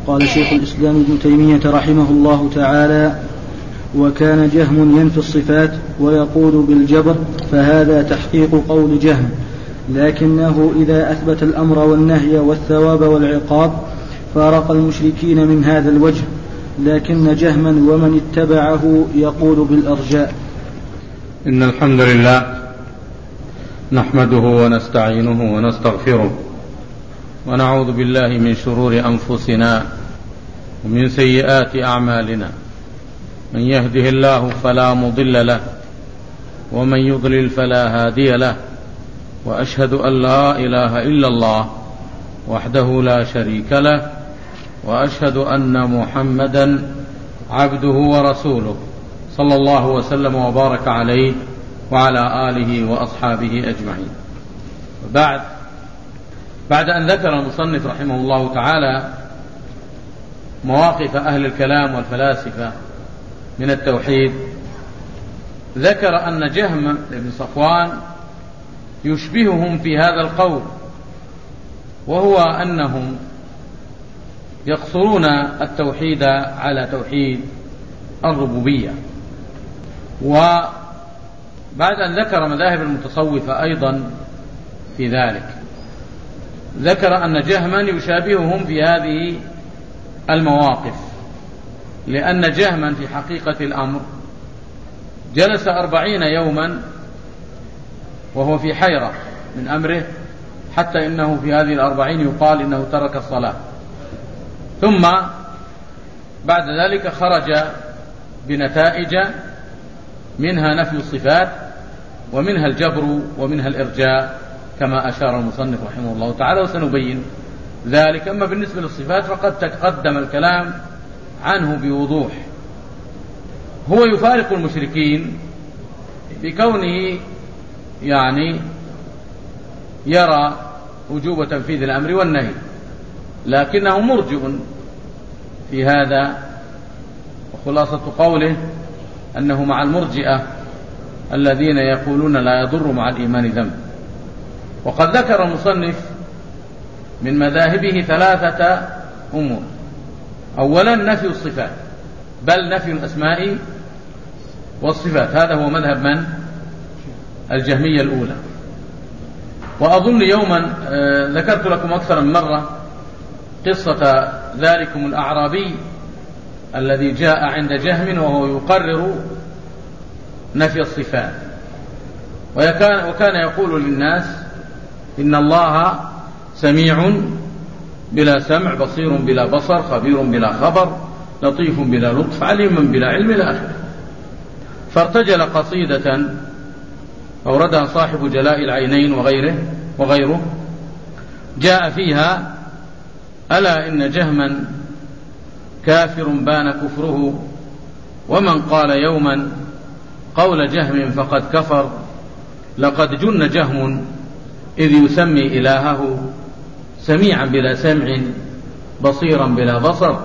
قال شيخ الإسلام ابن تيمية رحمه الله تعالى: وكان جهم ينفي الصفات ويقول بالجبر، فهذا تحقيق قول جهم، لكنه إذا أثبت الأمر والنهي والثواب والعقاب فارق المشركين من هذا الوجه، لكن جهما ومن اتبعه يقول بالأرجاء. إن الحمد لله نحمده ونستعينه ونستغفره ونعوذ بالله من شرور أنفسنا ومن سيئات أعمالنا، من يهده الله فلا مضل له ومن يضلل فلا هادي له، وأشهد أن لا إله إلا الله وحده لا شريك له، وأشهد أن محمدا عبده ورسوله صلى الله وسلم وبارك عليه وعلى آله وأصحابه أجمعين. بعد أن ذكر المصنف رحمه الله تعالى مواقف أهل الكلام والفلاسفة من التوحيد، ذكر أن جهم بن صفوان يشبههم في هذا القول، وهو أنهم يقصرون التوحيد على توحيد الربوبية. وبعد أن ذكر مذاهب المتصوفة أيضا في ذلك، ذكر أن جهما يشابههم في هذه المواقف، لأن جهما في حقيقة الأمر جلس 40 يوما وهو في حيرة من أمره، حتى إنه في هذه 40 يقال إنه ترك الصلاة، ثم بعد ذلك خرج بنتائج منها نفي الصفات ومنها الجبر ومنها الإرجاء كما أشار المصنف رحمه الله تعالى، وسنبين ذلك. أما بالنسبة للصفات فقد تقدم الكلام عنه بوضوح. هو يفارق المشركين بكونه يعني يرى وجوب تنفيذ الأمر والنهي، لكنه مرجئ في هذا، وخلاصة قوله أنه مع المرجئة الذين يقولون لا يضر مع الإيمان ذنب. وقد ذكر المصنف من مذاهبه 3 أمور: أولا نفي الصفات، بل نفي الأسماء والصفات، هذا هو مذهب من؟ الجهمية الأولى. وأظن يوما ذكرت لكم أكثر من مرة قصة ذلكم الأعرابي الذي جاء عند جهم وهو يقرر نفي الصفات، وكان يقول للناس: إن الله سميع بلا سمع، بصير بلا بصر، خبير بلا خبر، لطيف بلا لطف، عليم بلا علم، إلى آخره. فارتجل قصيدة أوردها صاحب جلاء العينين وغيره جاء فيها: ألا إن جهما كافر بان كفره، ومن قال يوما قول جهم فقد كفر، لقد جن جهم إذ يسمي إلهه، سميعا بلا سمع، بصيرا بلا بصر،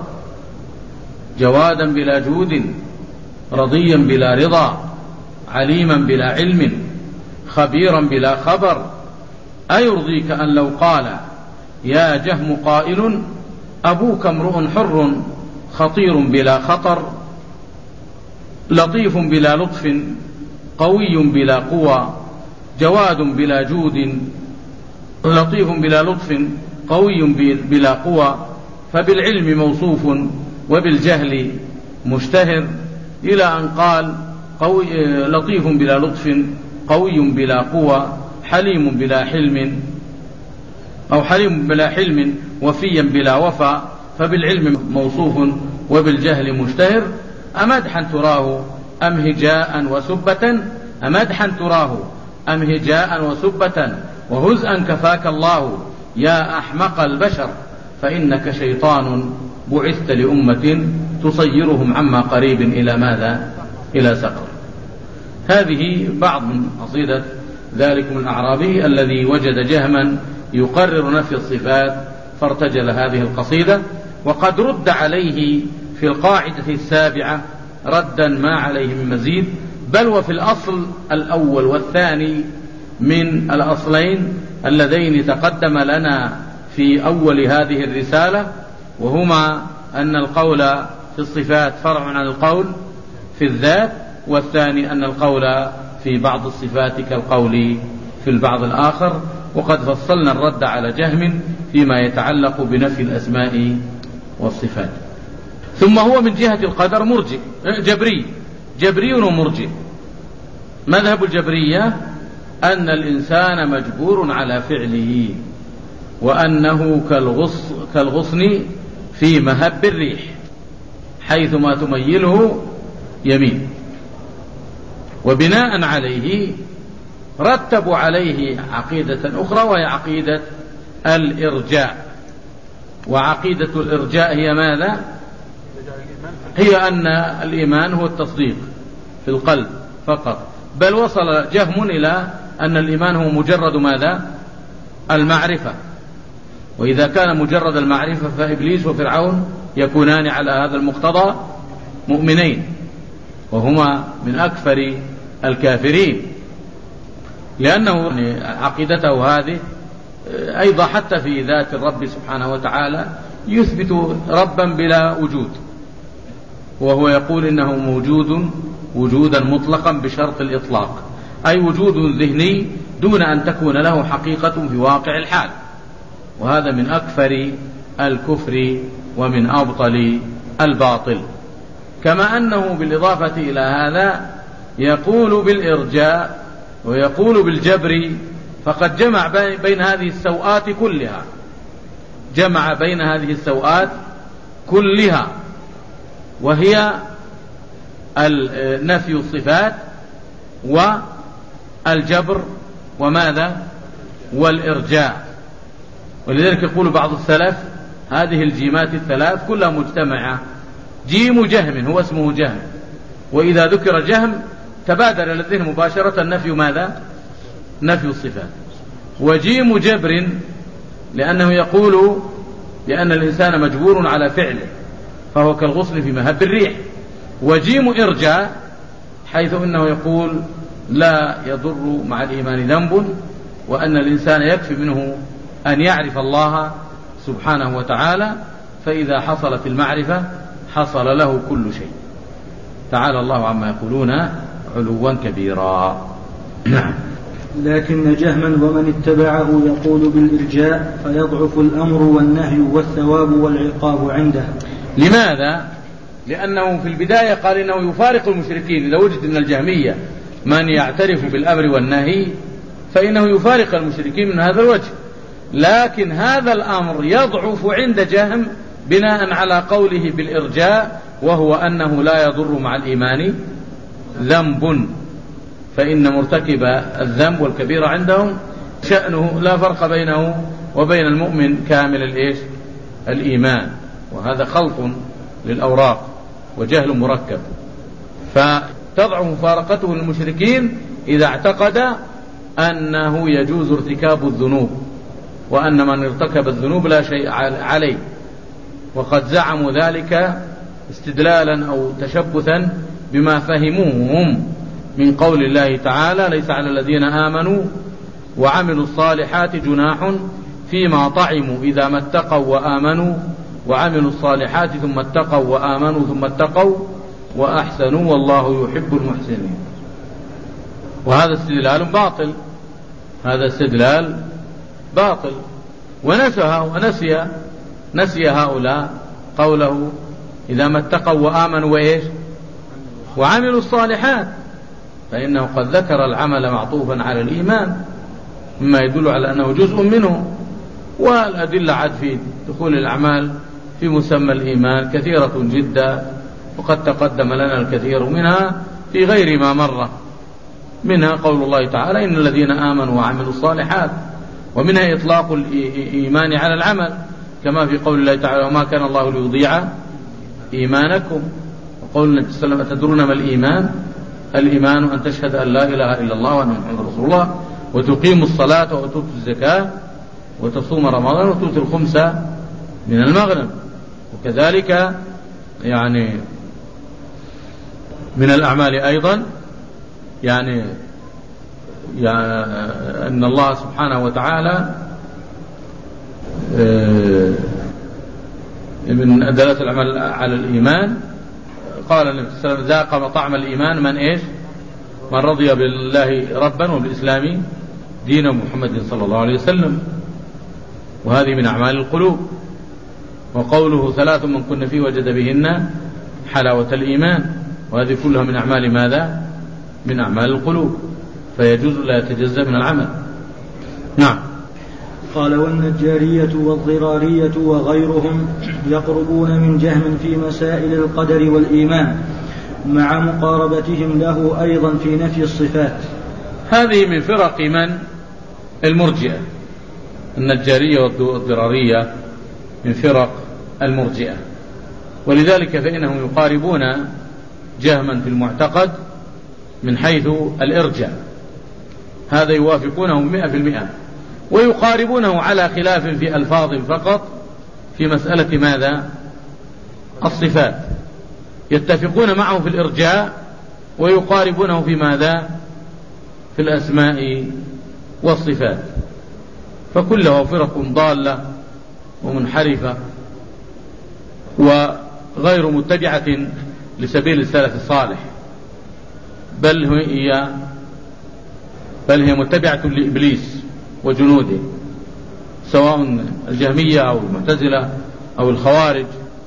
جوادا بلا جود، رضيا بلا رضا، عليما بلا علم، خبيرا بلا خبر. أيرضيك أن لو قال يا جهم قائل أبوك امرؤ حر، خطير بلا خطر، لطيف بلا لطف، قوي بلا قوى، جواد بلا جود، لطيف بلا لطف، قوي بلا قوى، فبالعلم موصوف وبالجهل مشتهر، إلى أن قال لطيف بلا لطف، قوي بلا قوى، حليم بلا حلم، أو حليم بلا حلم، وفيا بلا وفا، فبالعلم موصوف وبالجهل مشتهر. أمدحا تراه أم هجاء وسبة، أمدحا تراه أم هجاء وسبة، وهزءا كفاك الله يا أحمق البشر، فإنك شيطان بعثت لأمة تصيرهم عما قريب إلى ماذا؟ إلى سقر. هذه بعض من قصيدة ذلكم الأعرابي الذي وجد جهما يقرر نفي الصفات فارتجل هذه القصيدة. وقد رد عليه في القاعدة 7 ردا ما عليه من مزيد، بل وفي الأصل الأول والثاني من الأصلين اللذين تقدم لنا في أول هذه الرسالة وهما أن القول في الصفات فرع عن القول في الذات، والثاني أن القول في بعض الصفات كالقول في البعض الآخر. وقد فصلنا الرد على جهم فيما يتعلق بنفي الأسماء والصفات. ثم هو من جهة القدر مرجئ جبري ومرجئ. مذهب الجبرية أن الإنسان مجبور على فعله، وأنه كالغصن في مهب الريح، حيثما تميله يمين. وبناء عليه رتبوا عليه عقيدة أخرى، وهي عقيدة الإرجاء. وعقيدة الإرجاء هي ماذا؟ هي أن الإيمان هو التصديق في القلب فقط، بل وصل جهم إلى أن الإيمان هو مجرد ماذا؟ المعرفة. وإذا كان مجرد المعرفة فإبليس وفرعون يكونان على هذا المقتضى مؤمنين، وهما من أكثر الكافرين، لأنه عقيدته هذه أيضا حتى في ذات الرب سبحانه وتعالى يثبت ربا بلا وجود، وهو يقول إنه موجود وجودا مطلقا بشرط الإطلاق، أي وجود ذهني دون أن تكون له حقيقة في واقع الحال. وهذا من أكثر الكفر ومن أبطل الباطل. كما أنه بالإضافة إلى هذا يقول بالإرجاء ويقول بالجبر، فقد جمع بين هذه السوءات كلها، جمع بين هذه السوءات كلها، وهي نفي الصفات والجبر وماذا؟ والإرجاء. ولذلك يقول بعض السلف هذه الجيمات الثلاث كلها مجتمعة. جيم جهم هو اسمه جهم، وإذا ذكر جهم تبادر إلى الذهن مباشرة نفي ماذا؟ نفي الصفات. وجيم جبر لأنه يقول لأن الإنسان مجبور على فعله، فهو كالغصن في مهب الريح. وجيم إرجاء حيث إنه يقول لا يضر مع الإيمان ذنب، وأن الإنسان يكفي منه أن يعرف الله سبحانه وتعالى، فإذا حصلت المعرفة حصل له كل شيء. تعالى الله عما يقولون علوا كبيرا. لكن جهما ومن اتبعه يقول بالإرجاء، فيضعف الأمر والنهي والثواب والعقاب عنده. لماذا؟ لأنه في البداية قال إنه يفارق المشركين. إذا وجد من الجهمية من يعترف بالأمر والنهي فإنه يفارق المشركين من هذا الوجه، لكن هذا الأمر يضعف عند جهم بناء على قوله بالإرجاء، وهو أنه لا يضر مع الإيمان ذنب، فإن مرتكب الذنب والكبيرة عندهم شأنه لا فرق بينه وبين المؤمن كامل الإيمان. وهذا خلط للأوراق وجهل مركب. فتضعف مفارقته للمشركين إذا اعتقد أنه يجوز ارتكاب الذنوب، وأن من ارتكب الذنوب لا شيء عليه. وقد زعموا ذلك استدلالا أو تشبثا بما فهموهم من قول الله تعالى ليس على الذين آمنوا وعملوا الصالحات جناح فيما طعموا إذا ما اتقوا وآمنوا وعملوا الصالحات ثم اتقوا وآمنوا ثم اتقوا وأحسنوا والله يحب المحسنين. وهذا استدلال باطل، هذا استدلال باطل. ونسي هؤلاء قوله إذا ما اتقوا وآمنوا وإيش وعملوا الصالحات، فإنه قد ذكر العمل معطوفا على الإيمان مما يدل على أنه جزء منه. والأدلة عد في دخول الأعمال في مسمى الإيمان كثيرة جدا، وقد تقدم لنا الكثير منها في غير ما مر. منها قول الله تعالى إن الذين آمنوا وعملوا الصالحات، ومنها إطلاق الإيمان على العمل كما في قول الله تعالى وما كان الله ليضيع إيمانكم. وقول النبي صلى الله عليه وسلم تدرون ما الإيمان؟ الإيمان أن تشهد أن لا إله إلا الله وأن محمد رسول الله وتقيم الصلاة وتؤتي الزكاة وتصوم رمضان وتؤتي الخمس من المغنم. وكذلك يعني من الأعمال أيضا يعني أن الله سبحانه وتعالى من دلالة العمل على الإيمان. قال النبي صلى الله عليه وسلم ذاق طعم الإيمان من إيش؟ من رضي بالله ربا وبالإسلام دين محمد صلى الله عليه وسلم. وهذه من أعمال القلوب. وقوله 3 من كن فيه وجد بهن حلاوة الإيمان، وهذه كلها من أعمال ماذا؟ من أعمال القلوب، فيجوز لا يتجزأ من العمل. نعم. قال والنجارية والضرارية وغيرهم يقربون من جهم في مسائل القدر والإيمان مع مقاربتهم له أيضا في نفي الصفات. هذه من فرق من؟ المرجئة. النجارية والضرارية من فرق المرجئة، ولذلك فإنهم يقاربون جهما في المعتقد من حيث الإرجاء، هذا يوافقونه 100%، ويقاربونه على خلاف في ألفاظ فقط في مسألة ماذا؟ الصفات. يتفقون معه في الإرجاء ويقاربونه في ماذا؟ في الأسماء والصفات. فكلها فرق ضالة ومنحرفة وغير متبعة لسبيل السلف الصالح، بل هي متبعة لإبليس وجنوده، سواء الجهمية أو المعتزلة أو الخوارج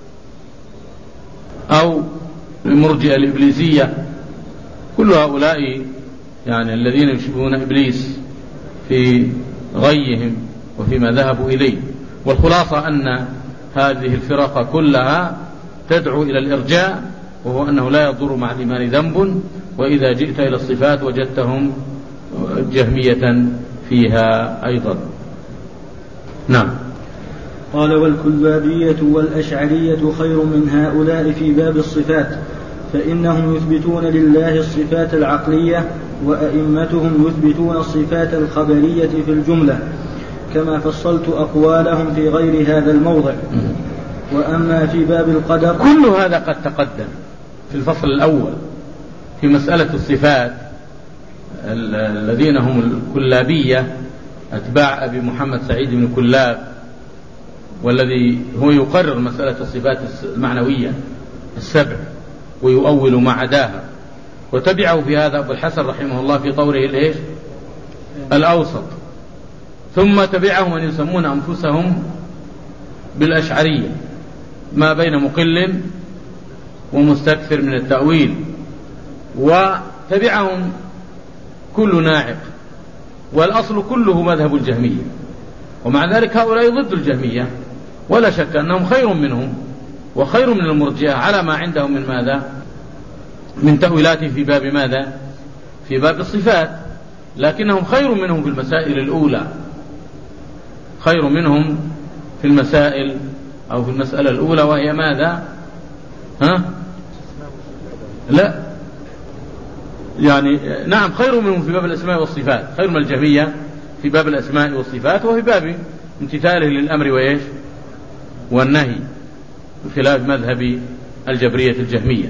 أو المرجئة الإبليسية. كل هؤلاء يعني الذين يشبهون إبليس في غيهم وفيما ذهبوا إليه. والخلاصة أن هذه الفرق كلها تدعو إلى الإرجاء، وهو أنه لا يضر مع الإيمان ذنب، وإذا جئت إلى الصفات وجدتهم جهمية فيها أيضا. نعم. قال والكلابية والأشعرية خير من هؤلاء في باب الصفات، فإنهم يثبتون لله الصفات العقلية، وأئمتهم يثبتون الصفات الخبرية في الجملة، كما فصلت أقوالهم في غير هذا الموضع. وأما في باب القدر كل هذا قد تقدم في الفصل الأول في مسألة الصفات. الذين هم الكلابية أتباع أبي محمد سعيد بن كلاب، والذي هو يقرر مسألة الصفات المعنوية السبع ويؤول ما عداها، وتبعه في هذا أبو الحسن رحمه الله في طوره الإيش؟ الأوسط. ثم تبعه من يسمون أنفسهم بالأشعرية، ما بين مقل ومستكثر من التأويل، وتبعهم كل ناعق، والأصل كله مذهب الجهمية. ومع ذلك هؤلاء ضد الجهمية، ولا شك أنهم خير منهم وخير من المرجئة على ما عندهم من ماذا؟ من تأويلات في باب ماذا؟ في باب الصفات، لكنهم خير منهم في المسائل الأولى، خير منهم في المسائل أو في المسألة الأولى، وهي ماذا؟ لا يعني نعم خير منهم في باب الأسماء والصفات، خير من الجهمية في باب الأسماء والصفات، وفي باب امتثاله للأمر وإيش؟ والنهي، بخلاف مذهب الجبرية الجهمية.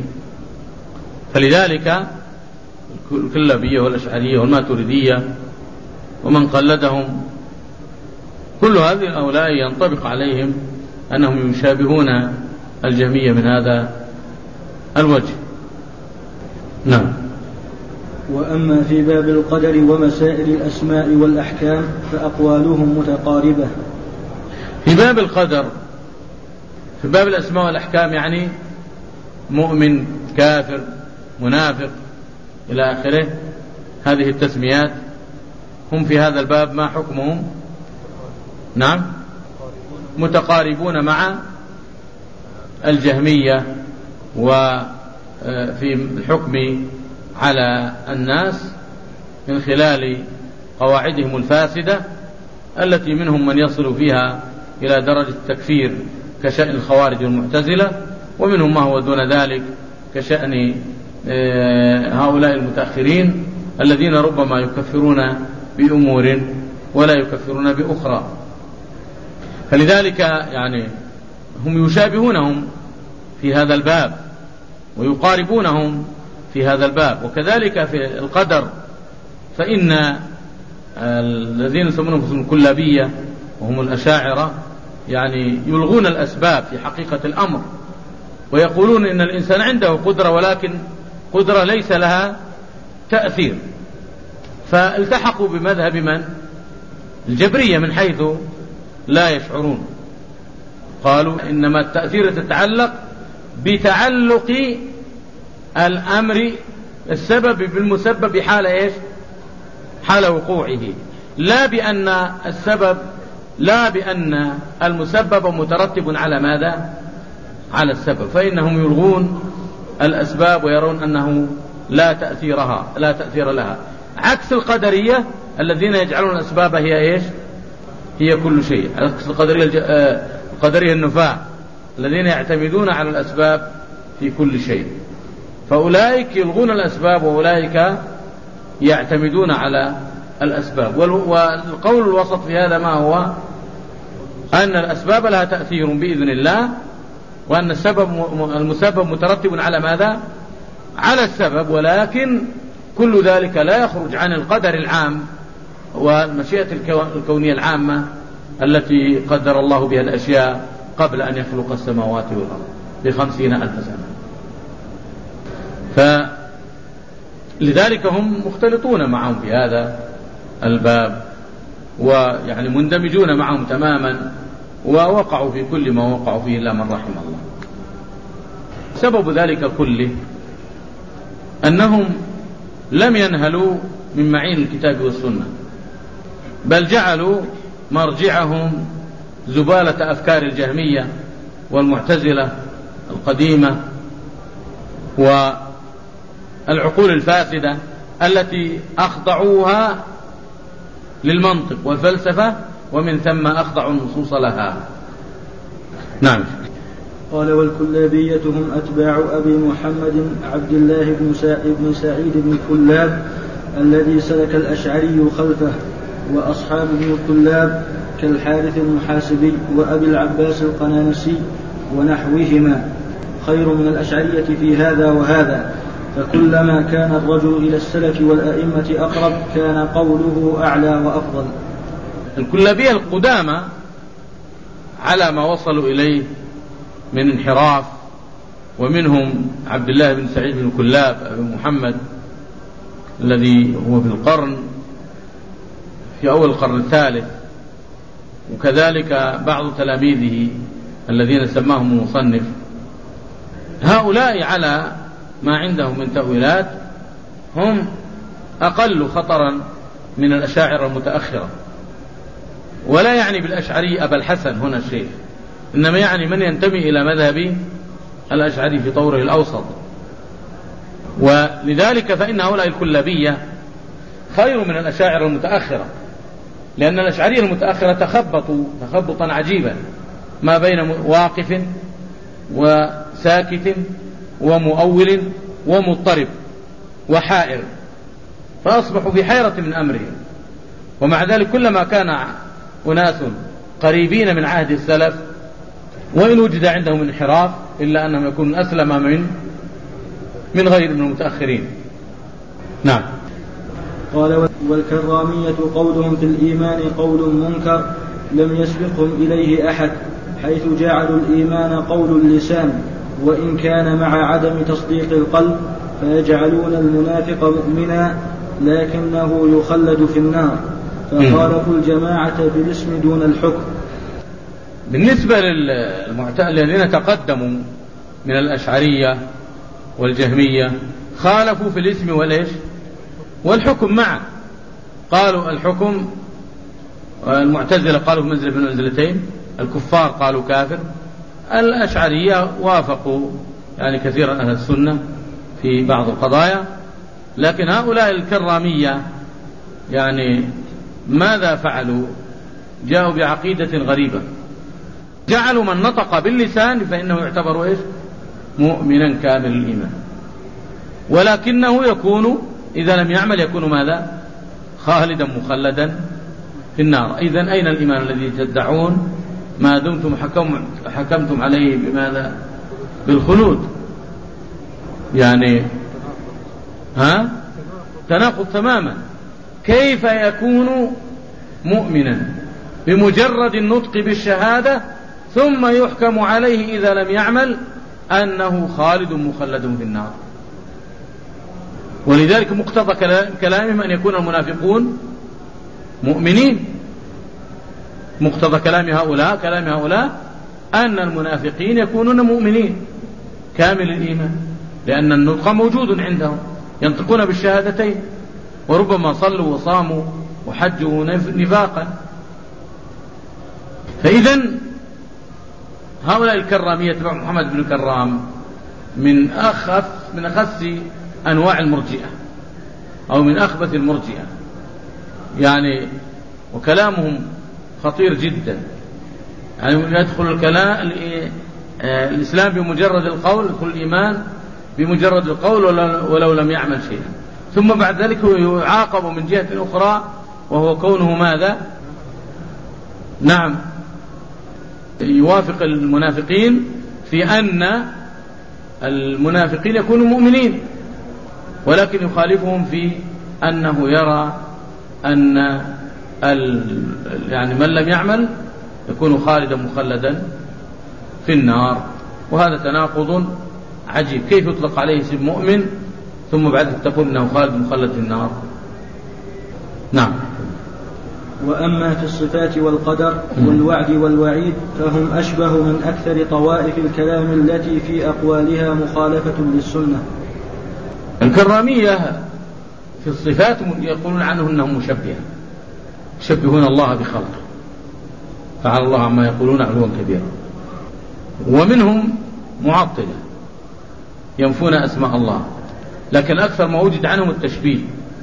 فلذلك الكلابية والأشعرية والماتريدية ومن قلدهم كل هذه الأولاء ينطبق عليهم أنهم يشابهون الجهمية من هذا الوجه. نعم. وأما في باب القدر ومسائل الأسماء والأحكام فأقوالهم متقاربة. في باب القدر، في باب الأسماء والأحكام يعني مؤمن، كافر، منافق إلى آخره، هذه التسميات هم في هذا الباب ما حكمهم؟ نعم متقاربون مع الجهمية، وفي الحكم على الناس من خلال قواعدهم الفاسدة التي منهم من يصل فيها إلى درجة التكفير كشأن الخوارج والمعتزلة، ومنهم ما هو دون ذلك كشأن هؤلاء المتأخرين الذين ربما يكفرون بأمور ولا يكفرون بأخرى. فلذلك يعني هم يشابهونهم في هذا الباب ويقاربونهم في هذا الباب. وكذلك في القدر، فإن الذين يسمونهم الكلابية وهم الأشاعرة يعني يلغون الأسباب في حقيقة الأمر، ويقولون إن الإنسان عنده قدرة ولكن قدرة ليس لها تأثير، فالتحقوا بمذهب من؟ الجبرية، من حيث لا يشعرون. قالوا إنما التأثير تتعلق بتعلق الأمر السبب بالمسبب حال إيش؟ حال وقوعه، لا بأن المسبب مترتب على ماذا؟ على السبب، فإنهم يلغون الأسباب ويرون أنه لا تأثير لها، عكس القدرية الذين يجعلون الأسباب هي إيش؟ هي كل شيء، عكس القدرية النفاة الذين يعتمدون على الأسباب في كل شيء، فأولئك يلغون الأسباب وأولئك يعتمدون على الأسباب. والقول الوسط في هذا ما هو؟ أن الأسباب لها تأثير بإذن الله، وأن المسبب مترتب على ماذا؟ على السبب، ولكن كل ذلك لا يخرج عن القدر العام والمشيئة الكونية العامة التي قدر الله بها الأشياء قبل أن يخلق السماوات والأرض ب50,000 سنة. فلذلك هم مختلطون معهم في هذا الباب، ويعني مندمجون معهم تماما، ووقعوا في كل ما وقعوا فيه إلا من رحم الله. سبب ذلك كله أنهم لم ينهلوا من معين الكتاب والسنة، بل جعلوا مرجعهم زبالة أفكار الجهمية والمعتزلة القديمة والعقول الفاسدة التي أخضعوها للمنطق والفلسفة، ومن ثم أخضعوا النصوص لها. نعم. قال: والكلابية هم أتباع أبي محمد عبد الله بن سعيد بن كلاب الذي سلك الأشعري خلفه، وأصحاب ابن كلاب كالحارث المحاسبي وأبي العباس القنانسي ونحوهما خير من الأشعرية في هذا وهذا، فكلما كان الرجل إلى السلف والأئمة أقرب كان قوله أعلى وأفضل. الكلابية القدامى على ما وصلوا إليه من انحراف، ومنهم عبد الله بن سعيد بن كلاب أبي محمد الذي هو في أول القرن الثالث، وكذلك بعض تلاميذه الذين سماهم المصنف. هؤلاء على ما عندهم من تأويلات هم أقل خطرا من الأشاعرة المتأخرة، ولا يعني بالأشعري أبا الحسن هنا الشيخ، إنما يعني من ينتمي إلى مذهب الأشعري في طوره الأوسط. ولذلك فإن هؤلاء الكلابية خير من الأشاعرة المتأخرة، لأن الأشعرية المتأخرة تخبطوا تخبطا عجيبا ما بين واقف وساكت ومؤول ومضطرب وحائر، فأصبحوا في حيرة من أمرهم. ومع ذلك كلما كان أناس قريبين من عهد السلف وإن وجد عندهم انحراف إلا أنهم يكونون أسلم من غير من المتأخرين. نعم. قال: والكرامية قولهم في الإيمان قول منكر لم يسبقهم إليه أحد، حيث جعلوا الإيمان قول اللسان وإن كان مع عدم تصديق القلب، فيجعلون المنافق مؤمنا لكنه يخلد في النار، فخالفوا الجماعة بالاسم دون الحكم. بالنسبة الذين تقدموا من الأشعرية والجهمية خالفوا في الاسم والحكم معا. قالوا الحكم، المعتزلة قالوا منزلة من منزلتين، الكفار قالوا كافر، الأشعرية وافقوا يعني كثيرا أهل السنة في بعض القضايا. لكن هؤلاء الكرامية يعني ماذا فعلوا؟ جاءوا بعقيدة غريبة، جعلوا من نطق باللسان فإنه يعتبر مؤمنا كامل الإيمان، ولكنه يكون إذا لم يعمل يكون ماذا؟ خالدا مخلدا في النار. إذن أين الإيمان الذي تدعون ما دمتم حكمتم عليه بماذا؟ بالخلود. يعني تناقض تماما. كيف يكون مؤمنا بمجرد النطق بالشهادة ثم يحكم عليه إذا لم يعمل أنه خالد مخلد في النار. ولذلك مقتضى كلامهم أن يكون المنافقون مؤمنين. مقتضى كلام هؤلاء أن المنافقين يكونون مؤمنين كامل الإيمان، لأن النطق موجود عندهم، ينطقون بالشهادتين، وربما صلوا وصاموا وحجوا نفاقا. فإذن هؤلاء الكرامية تبع محمد بن كرام من أخس أنواع المرجئة، أو من أخبث المرجئة يعني، وكلامهم خطير جدا. يعني يدخل الإسلام بمجرد القول، يدخل الإيمان بمجرد القول ولو لم يعمل شيئا، ثم بعد ذلك يعاقب من جهة أخرى، وهو كونه ماذا؟ نعم، يوافق المنافقين في أن المنافقين يكونوا مؤمنين، ولكن يخالفهم في أنه يرى أن يعني من لم يعمل يكون خالدا مخلدا في النار. وهذا تناقض عجيب، كيف يطلق عليه اسم مؤمن ثم بعد تقول أنه خالد مخلد في النار؟ نعم. وأما في الصفات والقدر والوعد والوعيد فهم أشبه من أكثر طوائف الكلام التي في أقوالها مخالفة للسنة. الكرامية في الصفات يقولون عنه أنهم مشبهة، يشبهون الله بخلقه، فعلى الله عما يقولون علوا كبيرا. ومنهم معطلة ينفون أسماء الله، لكن أكثر ما وجد عنهم التشبيه،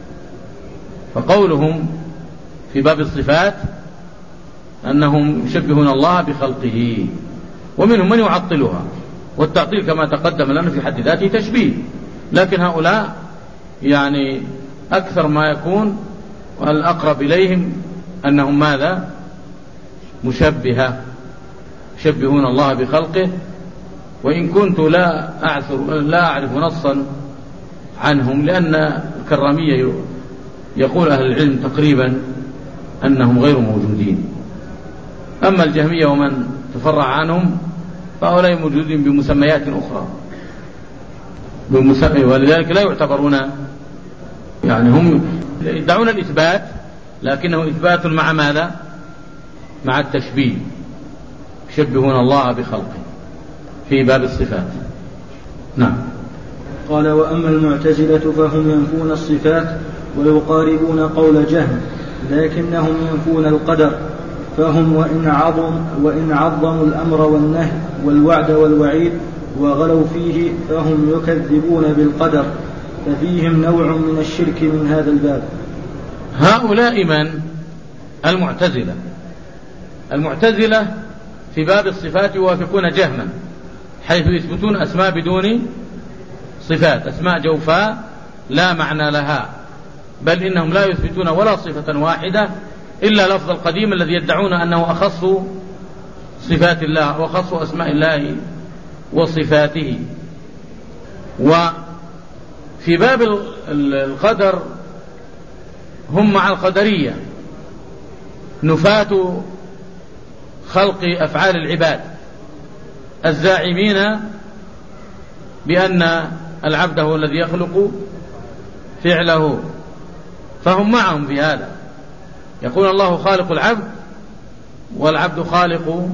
فقولهم في باب الصفات أنهم يشبهون الله بخلقه. ومنهم من يعطلها، والتعطيل كما تقدم لنا في حد ذاته تشبيه، لكن هؤلاء يعني أكثر ما يكون والأقرب إليهم أنهم ماذا؟ مشبهة، يشبهون الله بخلقه. وإن كنت لا أعرف نصا عنهم، لأن الكرامية يقول أهل العلم تقريبا أنهم غير موجودين. أما الجهمية ومن تفرع عنهم فهؤلاء موجودين بمسميات أخرى، ولذلك لا يعتبرون، يعني هم يدعون الإثبات لكنه إثبات مع ماذا؟ مع التشبيه، يشبهون الله بخلقه في باب الصفات. نعم. قال: وأما المعتزلة فهم ينفون الصفات ويقاربون قول جهم، لكنهم ينفون القدر، فهم وإن عظموا الأمر والنهي والوعد والوعيد وغلوا فيه فهم يكذبون بالقدر، ففيهم نوع من الشرك من هذا الباب. هؤلاء من؟ المعتزلة في باب الصفات يوافقون جهما، حيث يثبتون أسماء بدون صفات، أسماء جوفاء لا معنى لها، بل إنهم لا يثبتون ولا صفة واحدة إلا لفظ القديم الذي يدعون أنه أخص صفات الله وأخص أسماء الله وصفاته. وفي باب القدر هم مع القدرية، نفاة خلق أفعال العباد، الزاعمين بأن العبد هو الذي يخلق فعله، فهم معهم في هذا، يقول الله خالق العبد والعبد خالق،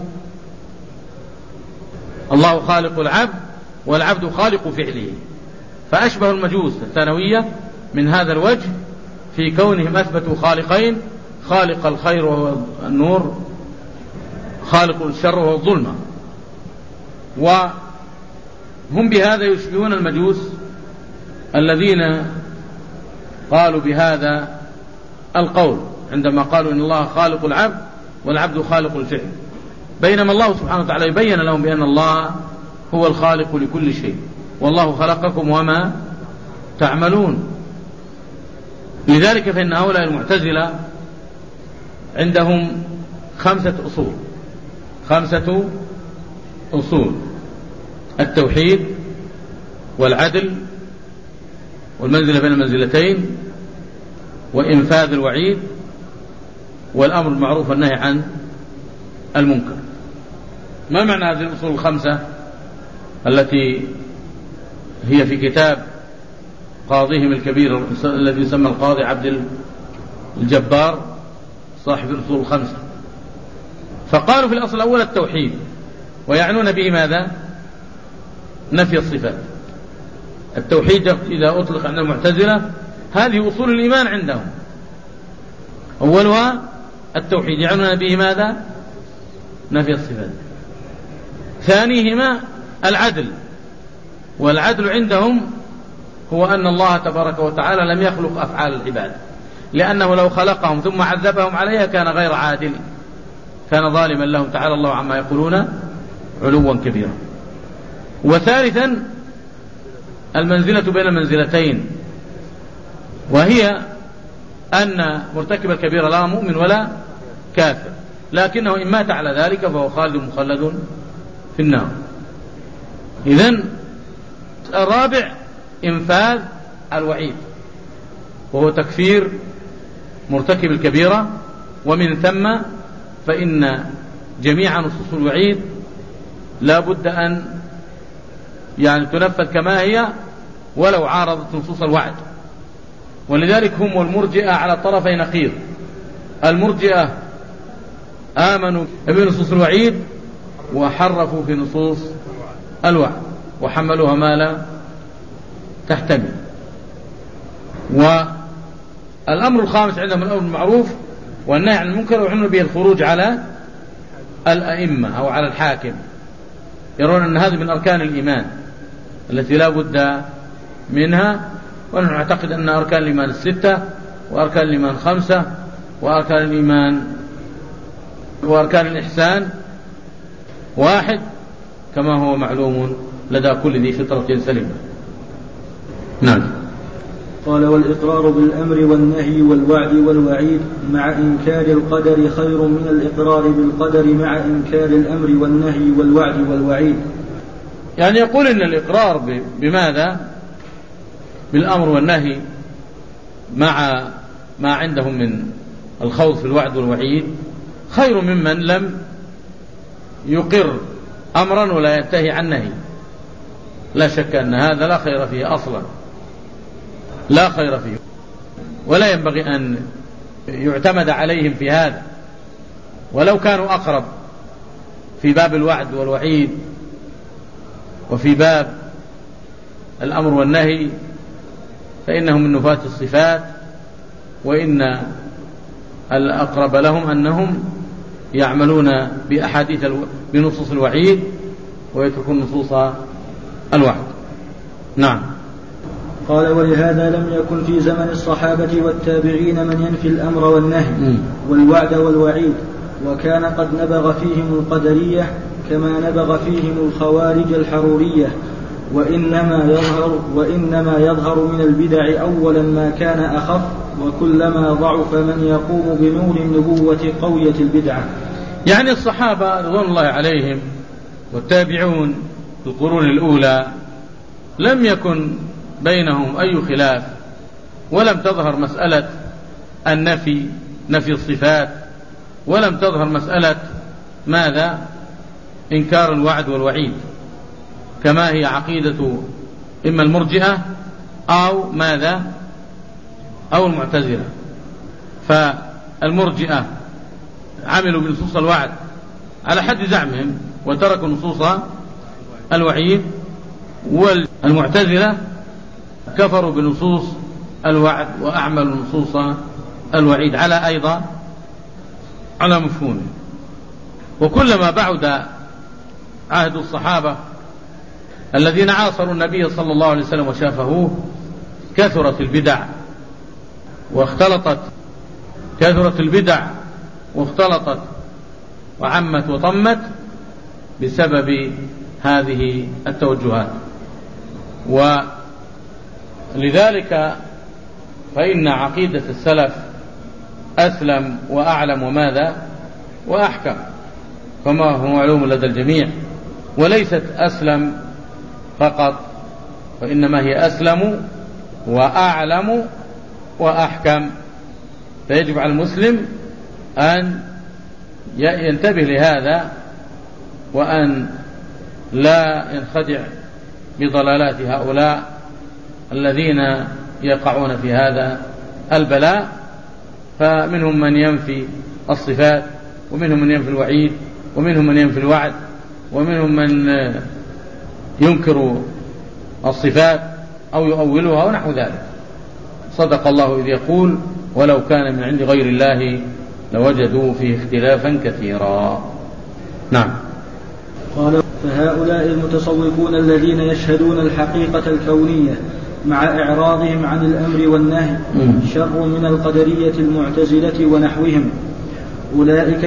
الله خالق العبد والعبد خالق فعله، فأشبه المجوس الثانوية من هذا الوجه في كونهم أثبتوا خالقين، خالق الخير وهو النور، خالق الشر وهو الظلمة. وهم بهذا يشبهون المجوس الذين قالوا بهذا القول عندما قالوا إن الله خالق العبد والعبد خالق الفعل، بينما الله سبحانه وتعالى يبين لهم بأن الله هو الخالق لكل شيء، والله خلقكم وما تعملون. لذلك فإن هؤلاء المعتزلة عندهم 5 أصول: التوحيد والعدل والمنزلة بين المنزلتين وإنفاذ الوعيد والأمر بالمعروف والنهي عن المنكر. ما معنى هذه الأصول الخمسة التي هي في كتاب قاضيهم الكبير الذي يسمى القاضي عبد الجبار صاحب الأصول الخمسة؟ فقالوا في الأصل الأول التوحيد، ويعنون به ماذا؟ نفي الصفات. التوحيد إذا أطلق عند المعتزلة هذه أصول الإيمان عندهم، أولها التوحيد، يعنون به ماذا؟ نفي الصفات. ثانيهما العدل، والعدل عندهم هو أن الله تبارك وتعالى لم يخلق أفعال العباد، لأنه لو خلقهم ثم عذبهم عليها كان غير عادل، كان ظالما لهم تعالى الله عما يقولون علوا كبيرا. وثالثا المنزلة بين المنزلتين، وهي أن مرتكب الكبيرة لا مؤمن ولا كافر، لكنه إن مات على ذلك فهو خالد مخلد في النار. إذن الرابع إنفاذ الوعيد، وهو تكفير مرتكب الكبيرة، ومن ثم فإن جميع نصوص الوعيد لا بد أن تنفذ كما هي ولو عارضت نصوص الوعد. ولذلك هم والمرجئة على طرفي نقيض. المرجئة آمنوا بنصوص الوعيد وحرفوا في نصوص الوعد وحملوها ما لا تحتمل. والأمر الخامس عندهم الأمر بالمعروف والنهي عن المنكر، ويعنون به الخروج على الأئمة أو على الحاكم، يرون أن هذه من أركان الإيمان التي لا بد منها. ونحن نعتقد أن أركان الإيمان 6 وأركان الإيمان 5 وأركان الإيمان وأركان الإحسان 1 كما هو معلوم لدى كل ذي فطرة سليمة. نعم. قال: والإقرار بالأمر والنهي والوعد والوعيد مع إنكار القدر خير من الإقرار بالقدر مع إنكار الأمر والنهي والوعد والوعيد. يعني يقول إن الإقرار بماذا؟ بالأمر والنهي مع ما عندهم من الخوض في الوعد والوعيد خير ممن لم يقر أمرا ولا ينتهي عن نهي. لا شك أن هذا لا خير فيه أصلا، لا خير فيه، ولا ينبغي أن يعتمد عليهم في هذا. ولو كانوا أقرب في باب الوعد والوعيد وفي باب الأمر والنهي فإنهم من نفاة الصفات، وإن الأقرب لهم أنهم يعملون بأحاديث بنصوص الوعيد ويتركون نصوص الوعد. نعم. قال: ولهذا لم يكن في زمن الصحابة والتابعين من ينفي الأمر والنهي والوعد والوعيد، وكان قد نبغ فيهم القدرية كما نبغ فيهم الخوارج الحرورية. وإنما يظهر من البدع أولا ما كان أخف، وكلما ضعف من يقوم بنور النبوة قوية البدعة. يعني الصحابة رضوان الله عليهم والتابعون في القرون الأولى لم يكن بينهم أي خلاف، ولم تظهر مسألة النفي، نفي الصفات، ولم تظهر مسألة ماذا؟ إنكار الوعد والوعيد، كما هي عقيدة إما المرجئة أو ماذا؟ أو المعتزلة. فالمرجئة عملوا بنصوص الوعد على حد زعمهم وتركوا نصوص الوعيد، والمعتزلة كفروا بنصوص الوعد وأعملوا نصوص الوعيد على أيضا على مفهومه. وكلما بعد عهد الصحابة الذين عاصروا النبي صلى الله عليه وسلم وشافهوه كثرت البدع واختلطت وعمت وطمت بسبب هذه التوجهات. ولذلك فإن عقيدة السلف أسلم وأعلم وماذا؟ وأحكم، كما هو معلوم لدى الجميع، وليست أسلم فقط، فإنما هي أسلم وأعلم وأحكم. فيجب على المسلم أن ينتبه لهذا وأن لا ينخدع بضلالات هؤلاء الذين يقعون في هذا البلاء. فمنهم من ينفي الصفات، ومنهم من ينفي الوعيد، ومنهم من ينفي الوعد، ومنهم من ينكر الصفات أو يؤولها ونحو ذلك. صدق الله إذ يقول: ولو كان من عند غير الله لوجدوا فيه اختلافا كثيرا. نعم. قال: فهؤلاء المتصوفون الذين يشهدون الحقيقة الكونية مع إعراضهم عن الأمر والنهي شر من القدرية المعتزلة ونحوهم. أولئك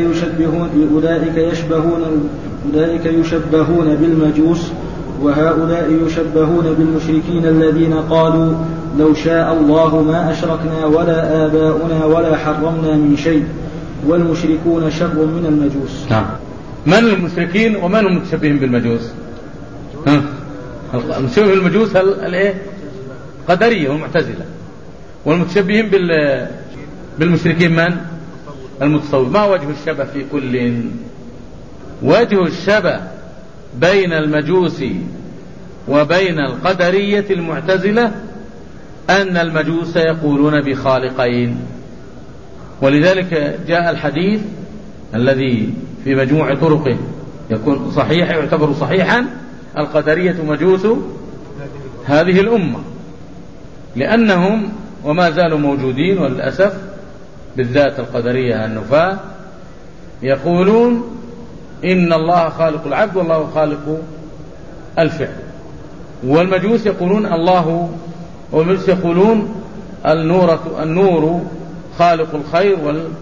يشبهون بالمجوس، وهؤلاء يشبهون بالمشركين الذين قالوا: لو شاء الله ما أشركنا ولا آباؤنا ولا حرمنا من شيء. والمشركون شر من المجوس. نعم. من المشركين ومن المتشبهين بالمجوس؟ المتشبهين بالمجوس قدرية والمعتزلة، والمتشبهين بالمشركين من؟ المتصوف. ما وجه الشبه في كل؟ وجه الشبه بين المجوس وبين القدرية المعتزلة أن المجوس يقولون بخالقين، ولذلك جاء الحديث الذي في مجموع طرقه يكون صحيح، يعتبر صحيحا: القدرية مجوس هذه الأمة، لأنهم وما زالوا موجودين وللأسف، بالذات القدرية النفاة، يقولون إن الله خالق العبد والله خالق الفعل. والمجوس يقولون والمجوس يقولون النور خالق الخير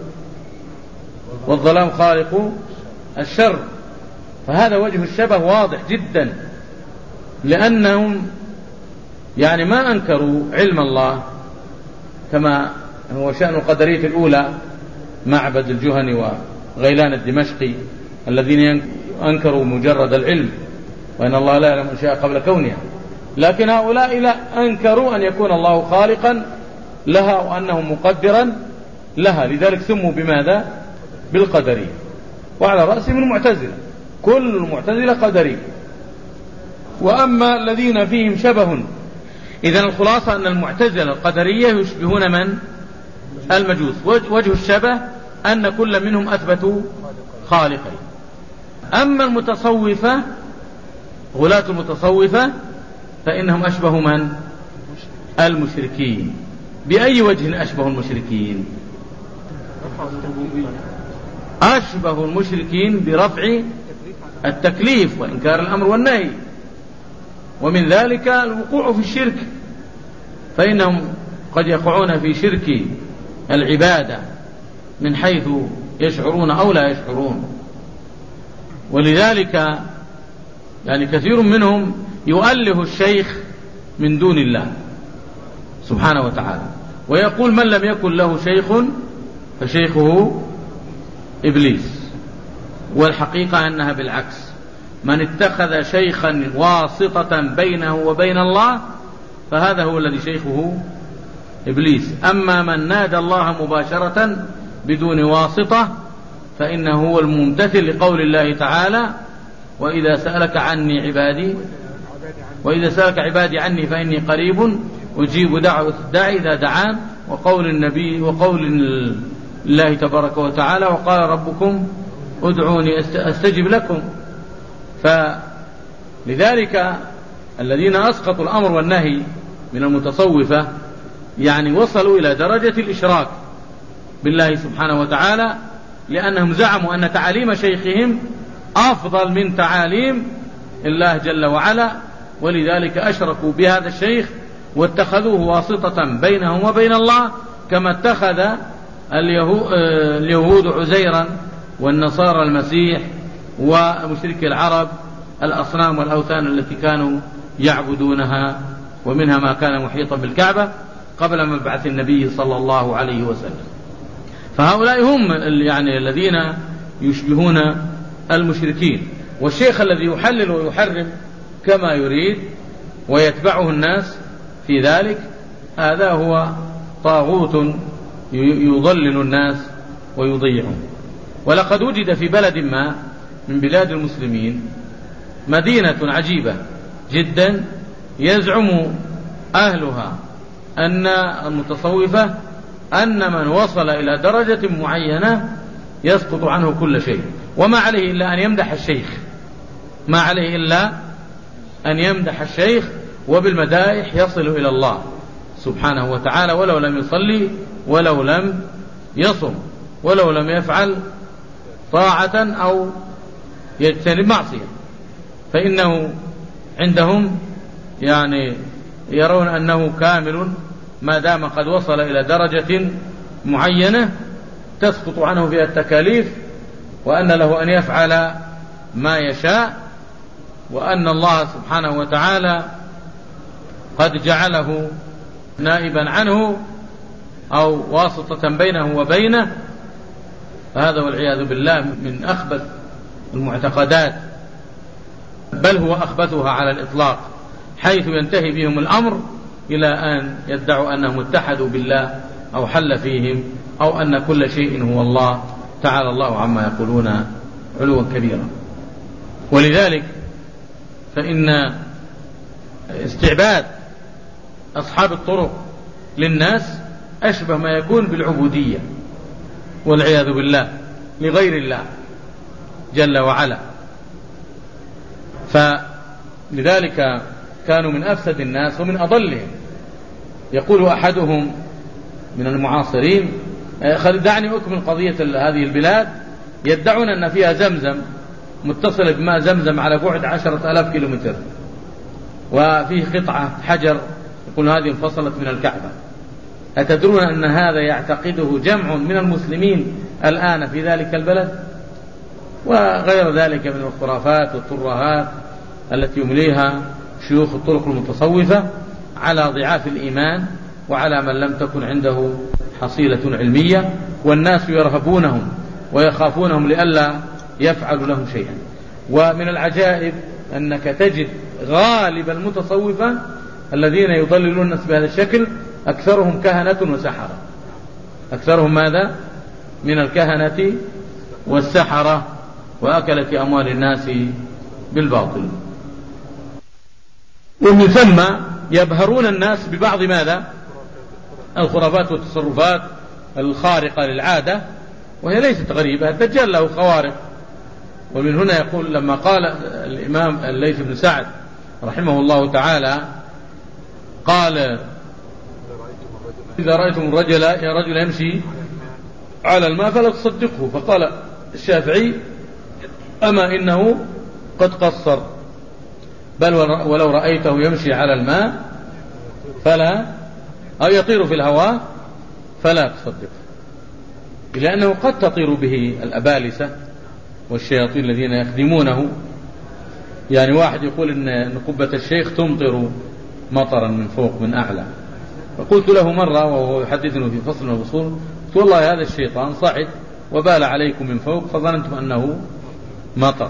والظلام خالق الشر. فهذا وجه الشبه واضح جدا، لأنهم يعني ما أنكروا علم الله كما هو شأن القدرية الأولى، معبد الجهني وغيلان الدمشقي، الذين أنكروا مجرد العلم وأن الله لا يعلم أشياء قبل كونها. لكن هؤلاء لا أنكروا أن يكون الله خالقا لها وأنه مقدرا لها، لذلك سموا بماذا؟ بالقدرية. وعلى رأسهم المعتزلة، كل المعتزلة قدرية. وأما الذين فيهم شبه، إذن الخلاصة أن المعتزلة القدرية يشبهون من؟ المجوس. وجه الشبه أن كل منهم أثبتوا خالقين. أما المتصوفة، غلاة المتصوفة، فإنهم أشبه من؟ المشركين. بأي وجه أشبه المشركين؟ أشبه المشركين برفع التكليف وإنكار الأمر والنهي، ومن ذلك الوقوع في الشرك، فإنهم قد يقعون في شرك العبادة من حيث يشعرون أو لا يشعرون. ولذلك يعني كثير منهم يؤله الشيخ من دون الله سبحانه وتعالى، ويقول: من لم يكن له شيخ فشيخه إبليس. والحقيقة أنها بالعكس، من اتخذ شيخا واسطة بينه وبين الله فهذا هو الذي شيخه إبليس. أما من نادى الله مباشرة بدون واسطة فإنه هو الممتثل لقول الله تعالى: وإذا سألك عبادي عني فإني قريب أجيب دعوة الداعي إذا دعان، وقول النبي وقول الله تبارك وتعالى: وقال ربكم ادعوني أستجب لكم. فلذلك الذين أسقطوا الأمر والنهي من المتصوفة يعني وصلوا إلى درجة الإشراك بالله سبحانه وتعالى، لأنهم زعموا أن تعاليم شيخهم أفضل من تعاليم الله جل وعلا، ولذلك أشركوا بهذا الشيخ واتخذوه واسطة بينهم وبين الله، كما اتخذ اليهود عزيرا والنصارى المسيح ومشركي العرب الأصنام والأوثان التي كانوا يعبدونها، ومنها ما كان محيطا بالكعبة قبل مبعث النبي صلى الله عليه وسلم. فهؤلاء هم يعني الذين يشبهون المشركين. والشيخ الذي يحلل ويحرم كما يريد ويتبعه الناس في ذلك، هذا هو طاغوت يضلل الناس ويضيعهم. ولقد وجد في بلد ما من بلاد المسلمين مدينة عجيبة جدا يزعم أهلها أن المتصوفة أن من وصل إلى درجة معينة يسقط عنه كل شيء، وما عليه إلا أن يمدح الشيخ، ما عليه إلا أن يمدح الشيخ، وبالمدائح يصل إلى الله سبحانه وتعالى، ولو لم يصلي ولو لم يصم ولو لم يفعل طاعة أو يجتنب معصية، فإنه عندهم يعني يرون أنه كامل ما دام قد وصل إلى درجة معينة تسقط عنه فيها التكاليف، وأن له أن يفعل ما يشاء، وأن الله سبحانه وتعالى قد جعله نائبا عنه أو واسطة بينه وبينه. فهذا والعياذ بالله من أخبث المعتقدات، بل هو أخبثها على الإطلاق، حيث ينتهي بهم الأمر إلى أن يدعوا أنهم اتحدوا بالله أو حل فيهم، أو أن كل شيء هو الله، تعالى الله عما يقولون علوا كبيرا. ولذلك فإن استعباد أصحاب الطرق للناس أشبه ما يكون بالعبودية والعياذ بالله لغير الله جل وعلا. فلذلك كانوا من أفسد الناس ومن أضلهم. يقول أحدهم من المعاصرين: دعني أكمل قضية هذه البلاد، يدعون أن فيها زمزم متصلة بماء زمزم على بعد 10,000 كيلومتر، وفيه قطعة حجر يقول هذه انفصلت من الكعبة. أتدرون أن هذا يعتقده جمع من المسلمين الآن في ذلك البلد؟ وغير ذلك من الخرافات والترهات التي يمليها شيوخ الطرق المتصوفة على ضعاف الإيمان وعلى من لم تكن عنده حصيلة علمية، والناس يرهبونهم ويخافونهم لئلا يفعلوا لهم شيئا. ومن العجائب أنك تجد غالب المتصوفة الذين يضللون الناس بهذا الشكل أكثرهم كهنة وسحرة. أكثرهم ماذا؟ من الكهنة والسحرة وأكلة أموال الناس بالباطل. ومن ثم يبهرون الناس ببعض ماذا؟ الخرافات والتصرفات الخارقة للعادة، وهي ليست غريبة، الدجال له خوارق. ومن هنا يقول لما قال الإمام الليث بن سعد رحمه الله تعالى قال: إذا رأيتم الرجل يمشي على الماء فلا تصدقه. فقال الشافعي: أما إنه قد قصر، بل ولو رأيته يمشي على الماء فلا، أو يطير في الهواء فلا تصدقه، لأنه قد تطير به الأبالسة والشياطين الذين يخدمونه. يعني واحد يقول إن قبة الشيخ تمطر مطرا من فوق من أعلى. فقلت له مرة وهو يحدثني في فصل من الفصول، قلت: والله هذا الشيطان صعد وبال عليكم من فوق فظننتم أنه مطر.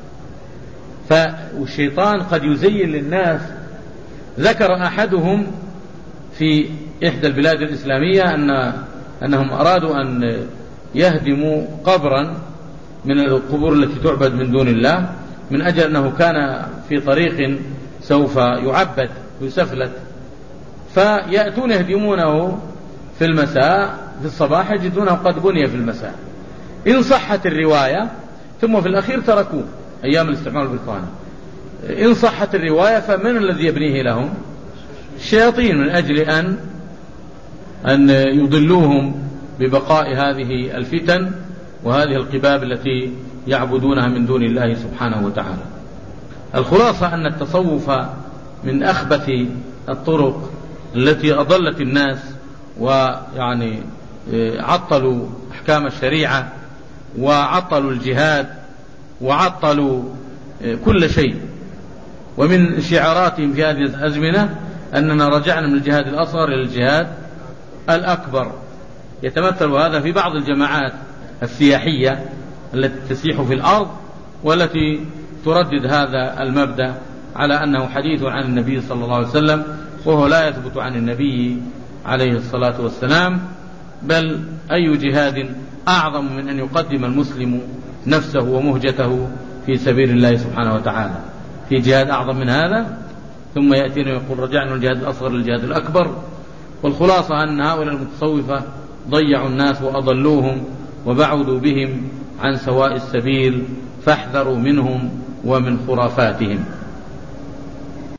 والشيطان قد يزين للناس. ذكر أحدهم في إحدى البلاد الإسلامية أنهم أرادوا أن يهدموا قبرا من القبور التي تعبد من دون الله، من أجل أنه كان في طريق سوف يعبد ويسفلت، فيأتون يهدمونه في المساء، في الصباح يجدونه قد بني في المساء. إن صحت الرواية، ثم في الأخير تركوه أيام الاستعمار البريطاني، إن صحت الرواية فمن الذي يبنيه لهم؟ الشياطين، من أجل أن يضلوهم ببقاء هذه الفتن وهذه القباب التي يعبدونها من دون الله سبحانه وتعالى. الخلاصة أن التصوف من أخبث الطرق التي أضلت الناس، ويعني عطلوا أحكام الشريعة وعطلوا الجهاد وعطلوا كل شيء. ومن شعاراتهم في هذه الأزمنة أننا رجعنا من الجهاد الأصغر إلى الجهاد الأكبر. يتمثل هذا في بعض الجماعات السياحية التي تسيح في الأرض والتي تردد هذا المبدأ على أنه حديث عن النبي صلى الله عليه وسلم، وهو لا يثبت عن النبي عليه الصلاة والسلام. بل أي جهاد أعظم من أن يقدم المسلم نفسه ومهجته في سبيل الله سبحانه وتعالى. في جهاد أعظم من هذا؟ ثم يأتينا ويقول رجعنا الجهاد الأصغر للجهاد الأكبر. والخلاصة أن هؤلاء المتصوفة ضيعوا الناس وأضلوهم وبعدوا بهم عن سواء السبيل، فاحذروا منهم ومن خرافاتهم.